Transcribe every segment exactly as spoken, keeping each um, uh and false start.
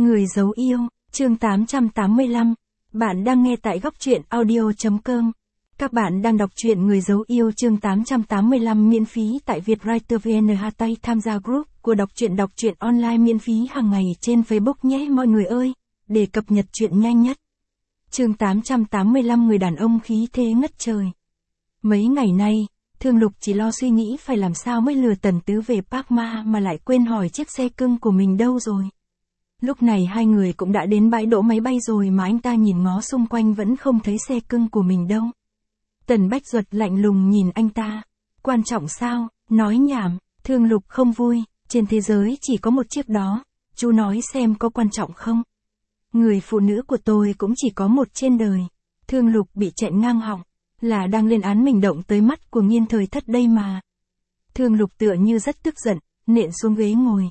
Người giấu yêu, chương tám trăm tám mươi lăm. Bạn đang nghe tại góc truyện audio.com. Các bạn đang đọc truyện Người giấu yêu chương tám trăm tám mươi lăm miễn phí tại Vietwriter vê en. Hashtag tham gia group của đọc truyện đọc truyện online miễn phí hàng ngày trên Facebook nhé mọi người ơi, để cập nhật truyện nhanh nhất. Chương tám trăm tám mươi lăm Người đàn ông khí thế ngất trời. Mấy ngày nay, Thương Lục chỉ lo suy nghĩ phải làm sao mới lừa Tần Tứ về Park Ma mà lại quên hỏi chiếc xe cưng của mình đâu rồi. Lúc này hai người cũng đã đến bãi đỗ máy bay rồi mà anh ta nhìn ngó xung quanh vẫn không thấy xe cưng của mình đâu. Tần Bách Duật lạnh lùng nhìn anh ta. Quan trọng sao, nói nhảm, Thương Lục không vui, trên thế giới chỉ có một chiếc đó, chú nói xem có quan trọng không. Người phụ nữ của tôi cũng chỉ có một trên đời. Thương Lục bị chẹn ngang họng, là đang lên án mình động tới mắt của Nghiên Thời Thất đây mà. Thương Lục tựa như rất tức giận, nện xuống ghế ngồi.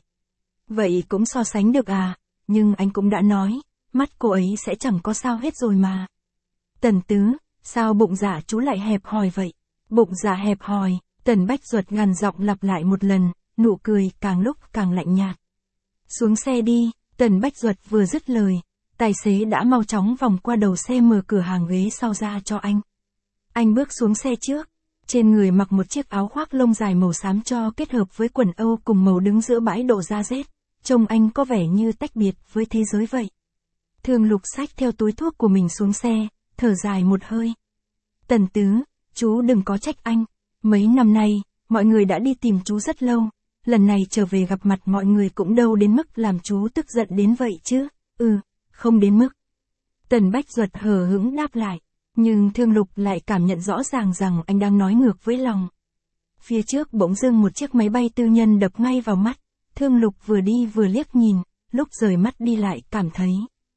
Vậy cũng so sánh được à, nhưng anh cũng đã nói, mắt cô ấy sẽ chẳng có sao hết rồi mà. Tần Tứ, sao bụng dạ chú lại hẹp hòi vậy? Bụng dạ hẹp hòi, Tần Bách Duật gằn giọng lặp lại một lần, nụ cười càng lúc càng lạnh nhạt. Xuống xe đi, Tần Bách Duật vừa dứt lời, tài xế đã mau chóng vòng qua đầu xe mở cửa hàng ghế sau ra cho anh. Anh bước xuống xe trước, trên người mặc một chiếc áo khoác lông dài màu xám cho kết hợp với quần Âu cùng màu đứng giữa bãi đổ da rét, trông anh có vẻ như tách biệt với thế giới vậy. Thương Lục xách theo túi thuốc của mình xuống xe, thở dài một hơi. Tần Tứ, chú đừng có trách anh, mấy năm nay, mọi người đã đi tìm chú rất lâu, lần này trở về gặp mặt mọi người cũng đâu đến mức làm chú tức giận đến vậy chứ, ừ, không đến mức. Tần Bách Duật hờ hững đáp lại. Nhưng Thương Lục lại cảm nhận rõ ràng rằng anh đang nói ngược với lòng. Phía trước bỗng dưng một chiếc máy bay tư nhân đập ngay vào mắt. Thương Lục vừa đi vừa liếc nhìn, lúc rời mắt đi lại cảm thấy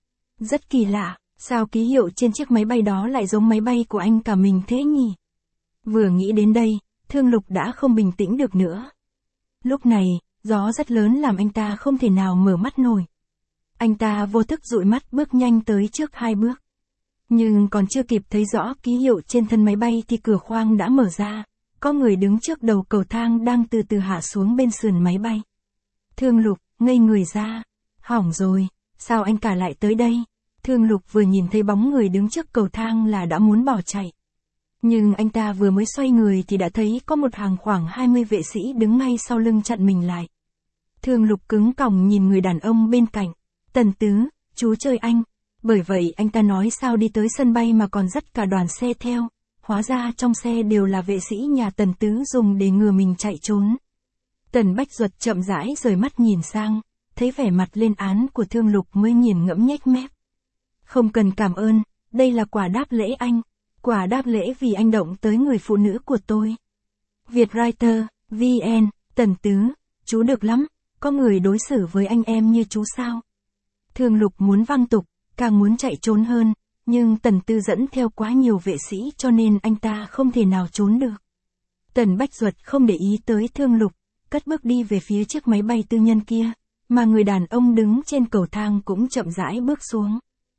rất kỳ lạ, sao ký hiệu trên chiếc máy bay đó lại giống máy bay của anh cả mình thế nhỉ? Vừa nghĩ đến đây, Thương Lục đã không bình tĩnh được nữa. Lúc này, gió rất lớn làm anh ta không thể nào mở mắt nổi. Anh ta vô thức dụi mắt bước nhanh tới trước hai bước. Nhưng còn chưa kịp thấy rõ ký hiệu trên thân máy bay thì cửa khoang đã mở ra, có người đứng trước đầu cầu thang đang từ từ hạ xuống bên sườn máy bay. Thương Lục, ngây người ra, hỏng rồi, sao anh cả lại tới đây? Thương Lục vừa nhìn thấy bóng người đứng trước cầu thang là đã muốn bỏ chạy. Nhưng anh ta vừa mới xoay người thì đã thấy có một hàng khoảng hai mươi vệ sĩ đứng ngay sau lưng chặn mình lại. Thương Lục cứng còng nhìn người đàn ông bên cạnh. Tần Tứ, chú chơi anh. Bởi vậy anh ta nói sao đi tới sân bay mà còn dắt cả đoàn xe theo, hóa ra trong xe đều là vệ sĩ nhà Tần Tứ dùng để ngừa mình chạy trốn. Tần Bách Duật chậm rãi rời mắt nhìn sang, thấy vẻ mặt lên án của Thương Lục mới nghiền ngẫm nhếch mép. Không cần cảm ơn, đây là quả đáp lễ anh, quả đáp lễ vì anh động tới người phụ nữ của tôi. Vietwriter, vê en, Tần Tứ, chú được lắm, có người đối xử với anh em như chú sao? Thương Lục muốn văng tục, càng muốn chạy trốn hơn, nhưng Tần Tư dẫn theo quá nhiều vệ sĩ cho nên anh ta không thể nào trốn được. Tần Bách Duật không để ý tới Thương Lục, cất bước đi về phía chiếc máy bay tư nhân kia, mà người đàn ông đứng trên cầu thang cũng chậm rãi bước xuống.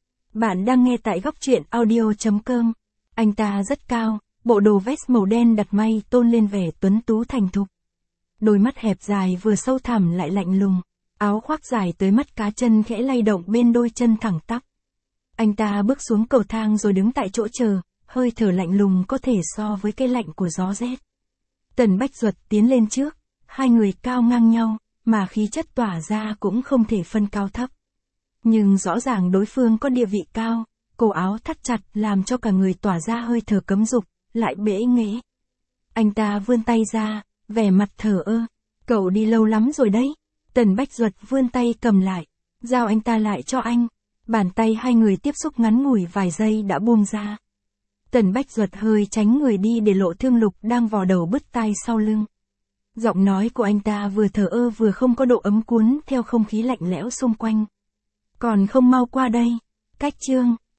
Bạn đang nghe tại góc truyện audio.com. Anh ta rất cao, bộ đồ vest màu đen đặt may tôn lên vẻ tuấn tú thành thục. Đôi mắt hẹp dài vừa sâu thẳm lại lạnh lùng. Áo khoác dài tới mắt cá chân khẽ lay động bên đôi chân thẳng tắp. Anh ta bước xuống cầu thang rồi đứng tại chỗ chờ, hơi thở lạnh lùng có thể so với cái lạnh của gió rét. Tần Bách Duật tiến lên trước, hai người cao ngang nhau, mà khí chất tỏa ra cũng không thể phân cao thấp. Nhưng rõ ràng đối phương có địa vị cao, cổ áo thắt chặt làm cho cả người tỏa ra hơi thở cấm dục, lại bẽ nghễ. Anh ta vươn tay ra, vẻ mặt thờ ơ. Cậu đi lâu lắm rồi đấy. Tần Bách Duật vươn tay cầm lại, giao anh ta lại cho anh. Bàn tay hai người tiếp xúc ngắn ngủi vài giây đã buông ra. Tần Bách Duật hơi tránh người đi để lộ Thương Lục đang vò đầu bứt tai sau lưng. Giọng nói của anh ta vừa thờ ơ vừa không có độ ấm cuốn theo không khí lạnh lẽo xung quanh. Còn không mau qua đây. Cách chương,